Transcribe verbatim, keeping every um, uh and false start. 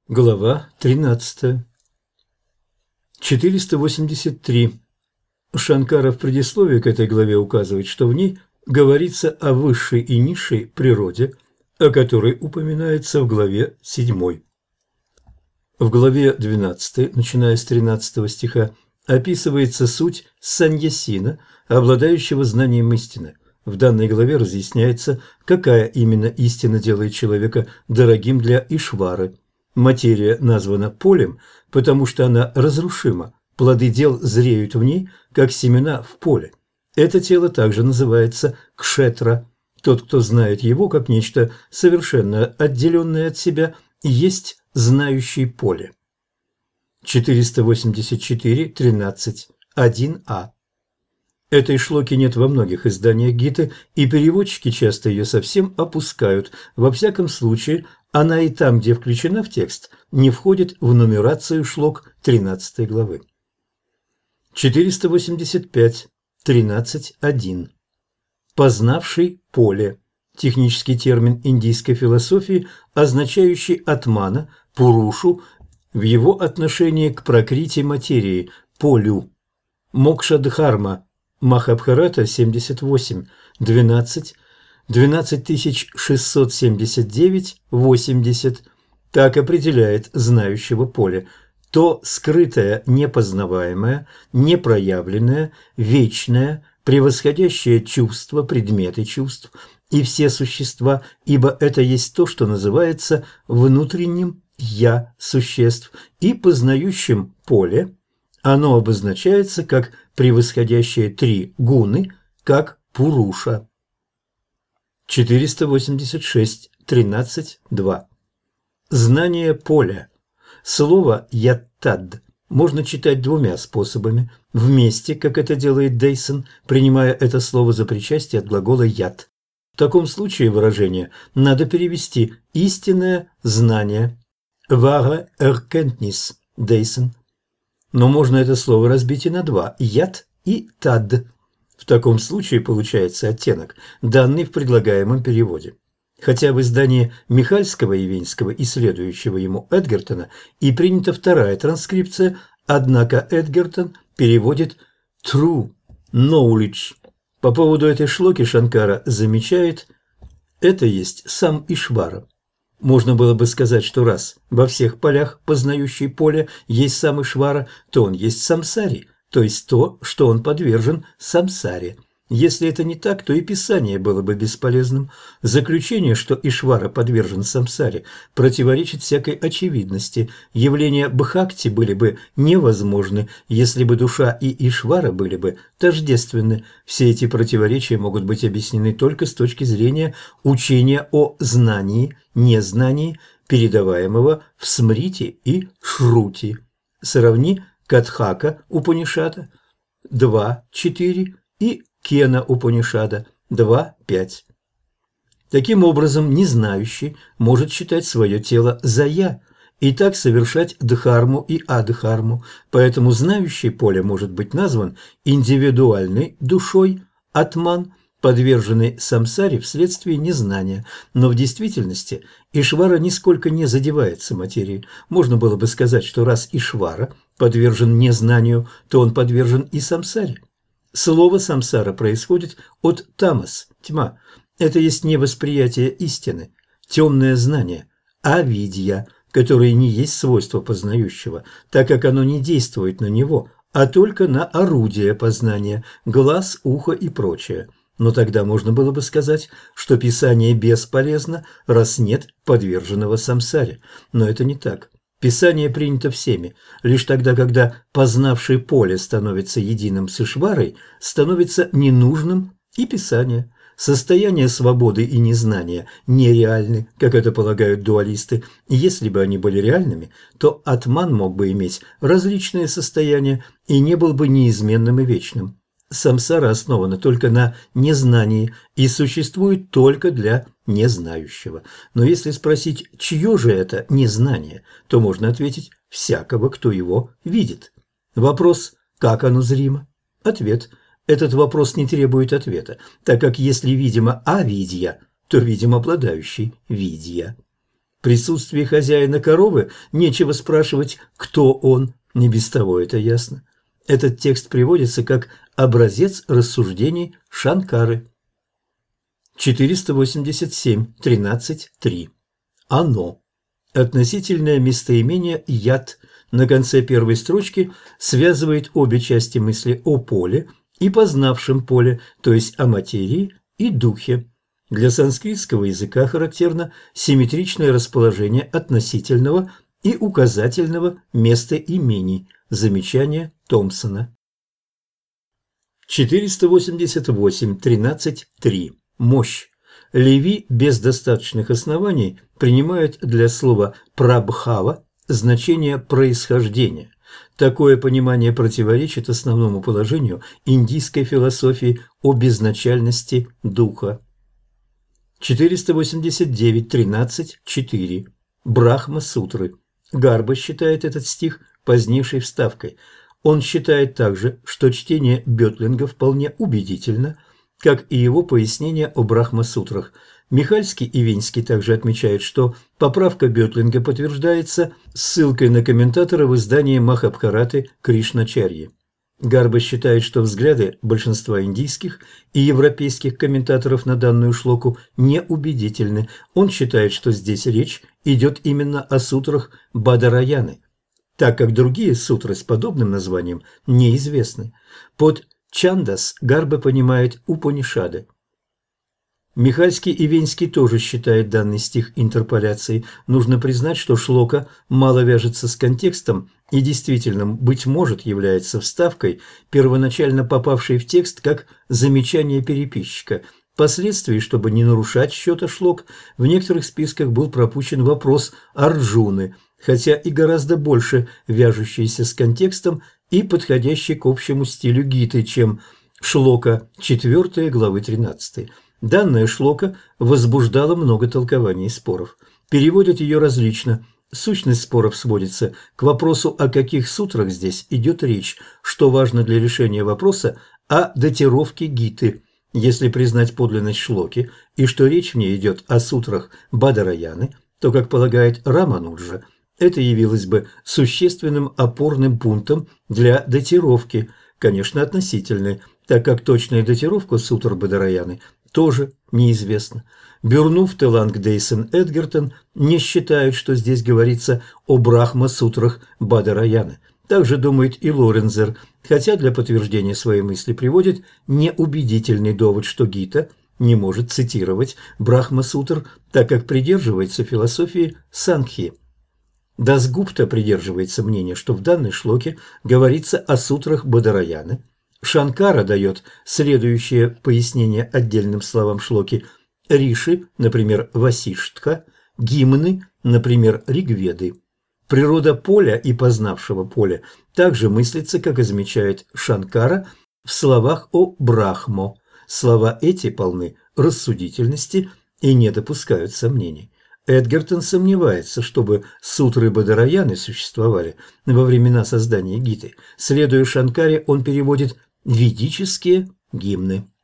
Глава тринадцатая. четыреста восемьдесят три. Шанкара в предисловии к этой главе указывает, что в ней говорится о высшей и низшей природе, о которой упоминается в главе седьмой. В главе двенадцатой, начиная с тринадцатого стиха, описывается суть саньясина, обладающего знанием истины. В данной главе разъясняется, какая именно истина делает человека дорогим для Ишвары. Материя названа полем, потому что она разрушима, плоды дел зреют в ней, как семена в поле. Это тело также называется кшетра. Тот, кто знает его как нечто совершенно отделенное от себя, есть знающий поле. четыреста восемьдесят четыре, тринадцать, один а. Этой шлоки нет во многих изданиях Гиты, и переводчики часто ее совсем опускают. Во всяком случае, она и там, где включена в текст, не входит в нумерацию шлок тринадцатой главы. четыреста восемьдесят пять, тринадцать, один. Познавший поле. Технический термин индийской философии, означающий атмана, пурушу, в его отношении к пракрити материи, полю. Мокша-дхарма. Махабхарата семьдесят восемь, двенадцать, двенадцать тысяч шестьсот семьдесят девять, восемьдесят. Так определяет знающего поле. То скрытое, непознаваемое, непроявленное, вечное, превосходящее чувства, предметы чувств и все существа, ибо это есть то, что называется внутренним «я» существ, и познающим поле. Оно обозначается как превосходящее три гуны, как пуруша. четыреста восемьдесят шесть, тринадцать, два. Знание поля. Слово «яттад» можно читать двумя способами. Вместе, как это делает Дейсон, принимая это слово за причастие от глагола «ят». В таком случае выражение надо перевести «истинное знание». «Вага эркентнис» Дейсон. Но можно это слово разбить и на два – «ят» и «тад». В таком случае получается оттенок, данный в предлагаемом переводе. Хотя в издании Михальского и Венского и следующего ему Эдгертона и принята вторая транскрипция, однако Эдгертон переводит «true knowledge». По поводу этой шлоки Шанкара замечает, это есть сам Ишвара. Можно было бы сказать, что раз во всех полях, познающий поле, есть сам Ишвара, то он есть самсари, то есть то, что он подвержен самсаре. Если это не так, то и Писание было бы бесполезным. Заключение, что Ишвара подвержен самсаре, противоречит всякой очевидности. Явления бхакти были бы невозможны, если бы душа и Ишвара были бы тождественны. Все эти противоречия могут быть объяснены только с точки зрения учения о знании, незнании, передаваемого в Смрити и Шрути. Сравни Катхака Упанишада два четыре и Кена Упанишада два пять. Таким образом, незнающий может считать свое тело за «я» и так совершать дхарму и адхарму, поэтому знающий поле может быть назван индивидуальной душой, атман, подверженный самсаре вследствие незнания, но в действительности Ишвара нисколько не задевается материей. Можно было бы сказать, что раз Ишвара подвержен незнанию, то он подвержен и самсаре. Слово «самсара» происходит от «тамас» – тьма. Это есть не восприятие истины, темное знание, а видья, которое не есть свойство познающего, так как оно не действует на него, а только на орудие познания – глаз, ухо и прочее. Но тогда можно было бы сказать, что Писание бесполезно, раз нет подверженного самсаре. Но это не так. Писание принято всеми. Лишь тогда, когда познавший поле становится единым с Ишварой, становится ненужным и Писание. Состояние свободы и незнания нереальны, как это полагают дуалисты. Если бы они были реальными, то атман мог бы иметь различные состояния и не был бы неизменным и вечным. Самсара основана только на незнании и существует только для незнающего. Но если спросить, чье же это незнание, то можно ответить всякого, кто его видит. Вопрос, как оно зримо? Ответ. Этот вопрос не требует ответа, так как если видимо авидья, то видим обладающий видья. присутствии хозяина коровы нечего спрашивать, кто он, не без того это ясно. Этот текст приводится как образец рассуждений Шанкары. четыреста восемьдесят семь, тринадцать, три. Оно. Относительное местоимение «яд» на конце первой строчки связывает обе части мысли о поле и познавшем поле, то есть о материи и духе. Для санскритского языка характерно симметричное расположение относительного и указательного местоимений. Замечание Томпсона. четыреста восемьдесят восемь, тринадцать, три. Мощь. Леви без достаточных оснований принимают для слова «прабхава» значение «происхождение». Такое понимание противоречит основному положению индийской философии о безначальности духа. четыреста восемьдесят девять, тринадцать, четыре. Брахма-сутры. Гарба считает этот стих позднейшей вставкой. Он считает также, что чтение Бётлинга вполне убедительно, как и его пояснение о Брахма-сутрах. Михальский и Винский также отмечают, что поправка Бётлинга подтверждается ссылкой на комментатора в издании Махабхараты Кришначарьи. Гарба считает, что взгляды большинства индийских и европейских комментаторов на данную шлоку неубедительны. Он считает, что здесь речь идет именно о сутрах Бадараяны, так как другие сутры с подобным названием неизвестны. Под Чандас Гарба понимает Упанишады. Михальский и Венский тоже считают данный стих интерполяцией. Нужно признать, что шлока мало вяжется с контекстом и действительно, быть может, является вставкой, первоначально попавшей в текст как замечание переписчика. Впоследствии, чтобы не нарушать счета шлок, в некоторых списках был пропущен вопрос Арджуны, хотя и гораздо больше вяжущийся с контекстом и подходящий к общему стилю Гиты, чем шлока четвёртой главы тринадцатой. Данная шлока возбуждала много толкований и споров. Переводят ее различно. Сущность споров сводится к вопросу, о каких сутрах здесь идет речь, что важно для решения вопроса о датировке Гиты. Если признать подлинность шлоки и что речь в ней идет о сутрах Бадараяны, то, как полагает Рамануджа, это явилось бы существенным опорным пунктом для датировки, конечно, относительной, так как точная датировка сутр Бадараяны тоже неизвестна. Бюрнуф, Теланг, Дейсон, Эдгертон не считают, что здесь говорится о Брахма-сутрах Бадараяны. Также думает и Лорензер, хотя для подтверждения своей мысли приводит неубедительный довод, что Гита не может цитировать Брахма-сутр, так как придерживается философии Сангхи. Дасгупта придерживается мнения, что в данной шлоке говорится о сутрах Бадараяны. Шанкара дает следующее пояснение отдельным словам шлоки: риши, например, Васиштха, гимны, например, Ригведы. Природа поля и познавшего поля также мыслится, как и замечает Шанкара, в словах о Брахмо. Слова эти полны рассудительности и не допускают сомнений. Эдгертон сомневается, чтобы сутры Бадараяны существовали во времена создания Гиты. Следуя Шанкаре, он переводит ведические гимны.